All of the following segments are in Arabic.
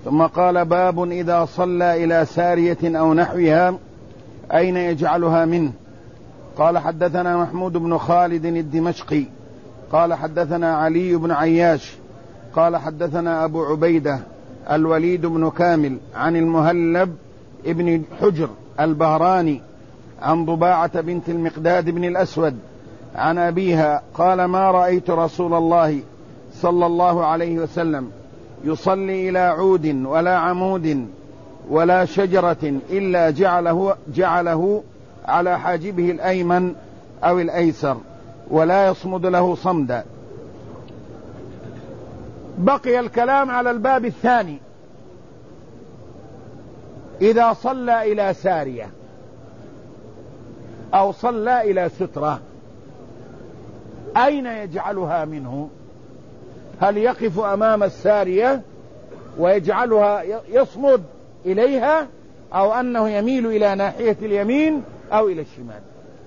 ثم قال: باب إذا صلى إلى سارية أو نحوها أين يجعلها منه؟ قال: حدثنا محمود بن خالد الدمشقي قال حدثنا علي بن عياش قال حدثنا أبو عبيدة الوليد بن كامل عن المهلب ابن حجر البهراني عن ضباعة بنت المقداد بن الأسود عن أبيها قال: ما رأيت رسول الله صلى الله عليه وسلم يصلي إلى عود ولا عمود ولا شجرة إلا جعله على حاجبه الأيمن أو الأيسر ولا يصمد له صمدا. بقي الكلام على الباب الثاني: إذا صلى إلى سارية أو صلى إلى سترة أين يجعلها منه؟ هل يقف أمام السارية ويجعلها يصمد إليها، أو أنه يميل إلى ناحية اليمين أو إلى الشمال؟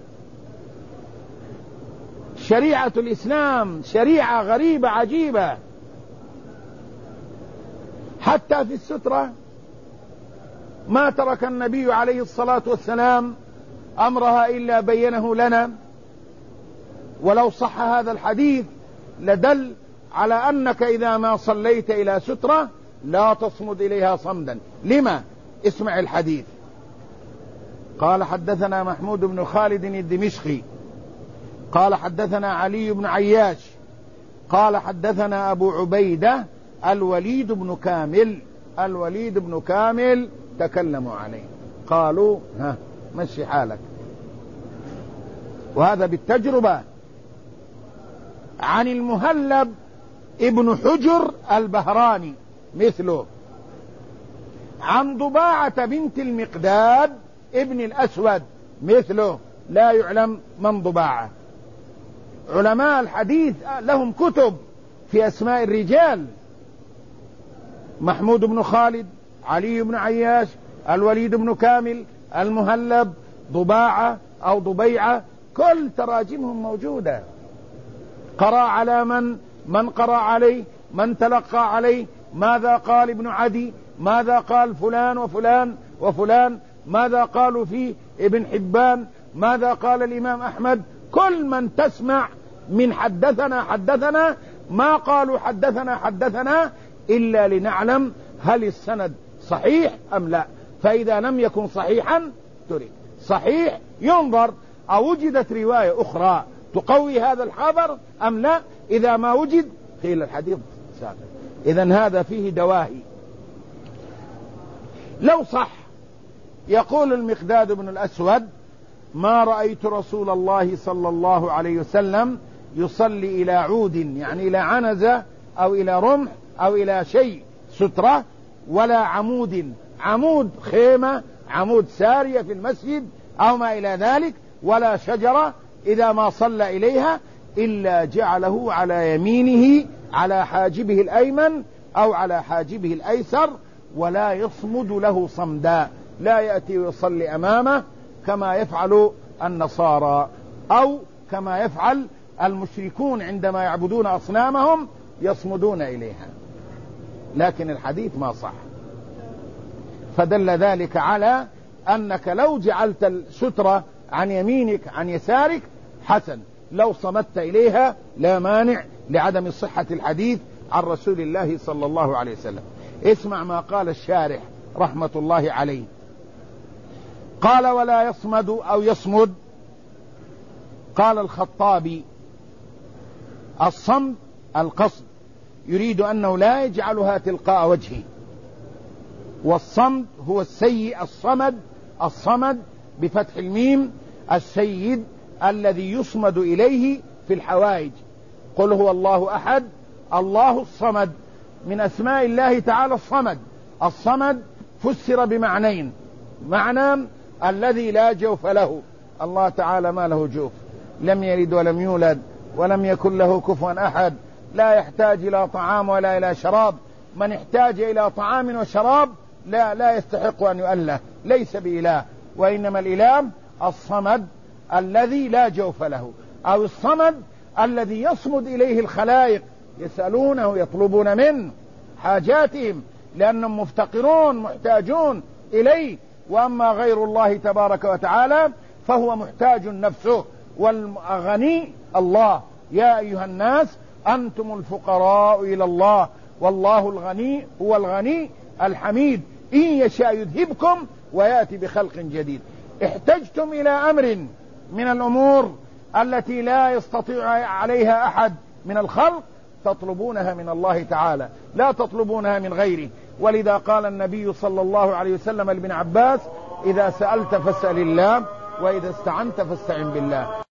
شريعة الإسلام شريعة غريبة عجيبة. حتى في السترة ما ترك النبي عليه الصلاة والسلام أمرها إلا بينه لنا، ولو صح هذا الحديث لدل على أنك إذا ما صليت إلى سترة لا تصمد إليها صمدا. لما؟ اسمع الحديث. قال: حدثنا محمود بن خالد الدمشقي قال حدثنا علي بن عياش قال حدثنا أبو عبيدة الوليد بن كامل تكلموا عليه قالوا: مشي حالك. وهذا بالتجربة عن المهلب ابن حجر البهراني مثله، عن ضباعة بنت المقداد ابن الأسود مثله، لا يعلم من ضباعة. علماء الحديث لهم كتب في أسماء الرجال: محمود بن خالد، علي بن عياش، الوليد بن كامل، المهلب، ضباعة أو ضبيعة، كل تراجمهم موجودة. قرأ على من قرأ عليه، من تلقى عليه، ماذا قال ابن عدي، ماذا قال فلان وفلان وفلان، ماذا قالوا فيه ابن حبان، ماذا قال الإمام أحمد. كل من تسمع من حدثنا ما قالوا حدثنا إلا لنعلم هل السند صحيح أم لا. فإذا لم يكن صحيحا ترك، صحيح ينظر أو وجدت رواية أخرى تقوي هذا الخبر أم لا. إذا ما وجد قيل الحديث ساقط. إذن هذا فيه دواهي. لو صح يقول المقداد بن الأسود: ما رأيت رسول الله صلى الله عليه وسلم يصلي إلى عود، يعني إلى عنزة أو إلى رمح أو إلى شيء سترة، ولا عمود خيمة، عمود سارية في المسجد أو ما إلى ذلك، ولا شجرة إذا ما صلى إليها إلا جعله على يمينه على حاجبه الأيمن أو على حاجبه الأيسر ولا يصمد له صمدا، لا يأتي ويصلي أمامه كما يفعل النصارى أو كما يفعل المشركون عندما يعبدون أصنامهم يصمدون إليها. لكن الحديث ما صح، فدل ذلك على أنك لو جعلت السترة عن يمينك عن يسارك حسن، لو صمدت إليها لا مانع لعدم صحة الحديث عن رسول الله صلى الله عليه وسلم. اسمع ما قال الشارح رحمة الله عليه. قال: ولا يصمد أو يصمد. قال الخطابي: الصمد القصد، يريد أنه لا يجعلها تلقاء وجهه. والصمد هو السيء، الصمد بفتح الميم، السيد الذي يصمد إليه في الحوائج. قل هو الله أحد الله الصمد، من أسماء الله تعالى الصمد فسر بمعنين: معنى الذي لا جوف له، الله تعالى ما له جوف، لم يلد ولم يولد ولم يكن له كفوا أحد، لا يحتاج إلى طعام ولا إلى شراب. من احتاج إلى طعام وشراب لا يستحق أن يؤله، ليس بإله، وإنما الإله الصمد الذي لا جوف له، أو الصمد الذي يصمد إليه الخلائق يسألونه يطلبون منه حاجاتهم، لأنهم مفتقرون محتاجون إليه. وأما غير الله تبارك وتعالى فهو محتاج نفسه، والغني الله. يا أيها الناس أنتم الفقراء إلى الله والله الغني هو الغني الحميد، إن يشاء يذهبكم ويأتي بخلق جديد. احتجتم إلى أمر من الأمور التي لا يستطيع عليها أحد من الخلق، تطلبونها من الله تعالى، لا تطلبونها من غيره. ولذا قال النبي صلى الله عليه وسلم لابن عباس: إذا سألت فاسأل الله، وإذا استعنت فاستعن بالله.